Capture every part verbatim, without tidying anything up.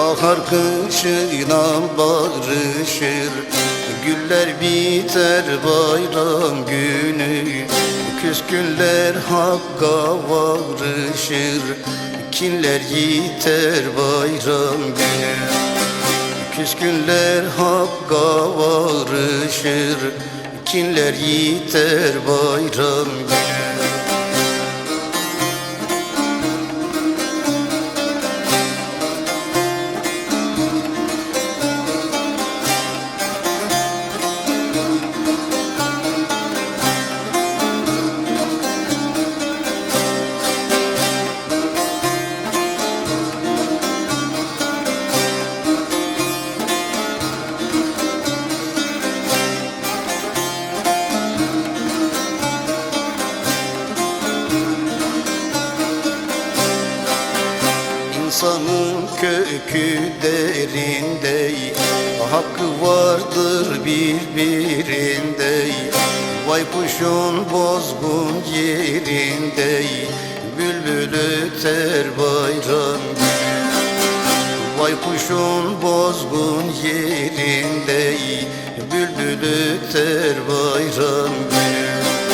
Bahar kışına barışır, güller biter bayram günü. Küskünler hakka varışır, kinler yiter bayram günü. Küskünler hakka varışır, kinler yiter bayram günü. İnsanın kökü derinde, hakkı vardır birbirinde. Vay kuşun bozgun yerinde, bülbül öter bayram günü. Vay kuşun bozgun yerinde, bülbül öter bayram günü.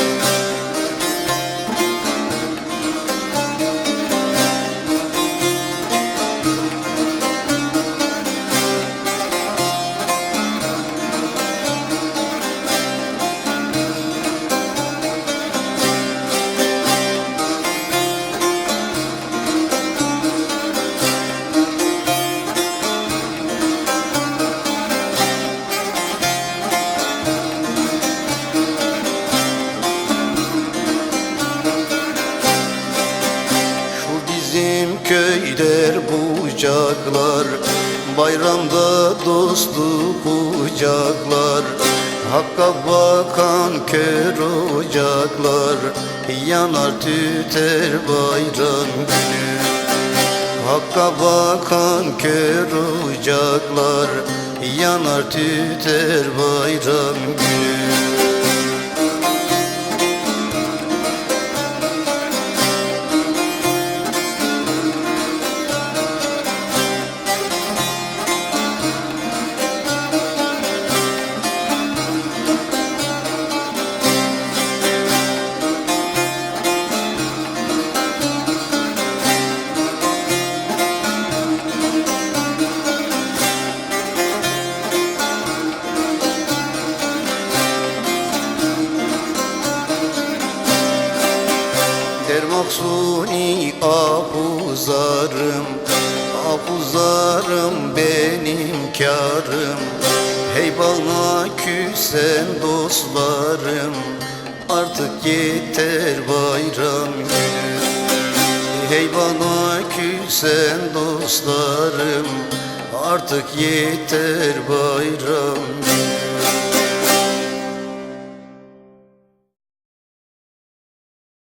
Bizim köyler bucaklar, bayramda dostu kucaklar. Hakka bakan kör ocaklar, yanar tüter bayram günü. Hakka bakan kör ocaklar, yanar tüter bayram günü. Maksuni abuzarım, abuzarım benim kârım. Hey bana küsen dostlarım, artık yeter bayram günü. Hey bana küsen dostlarım, artık yeter bayram günü.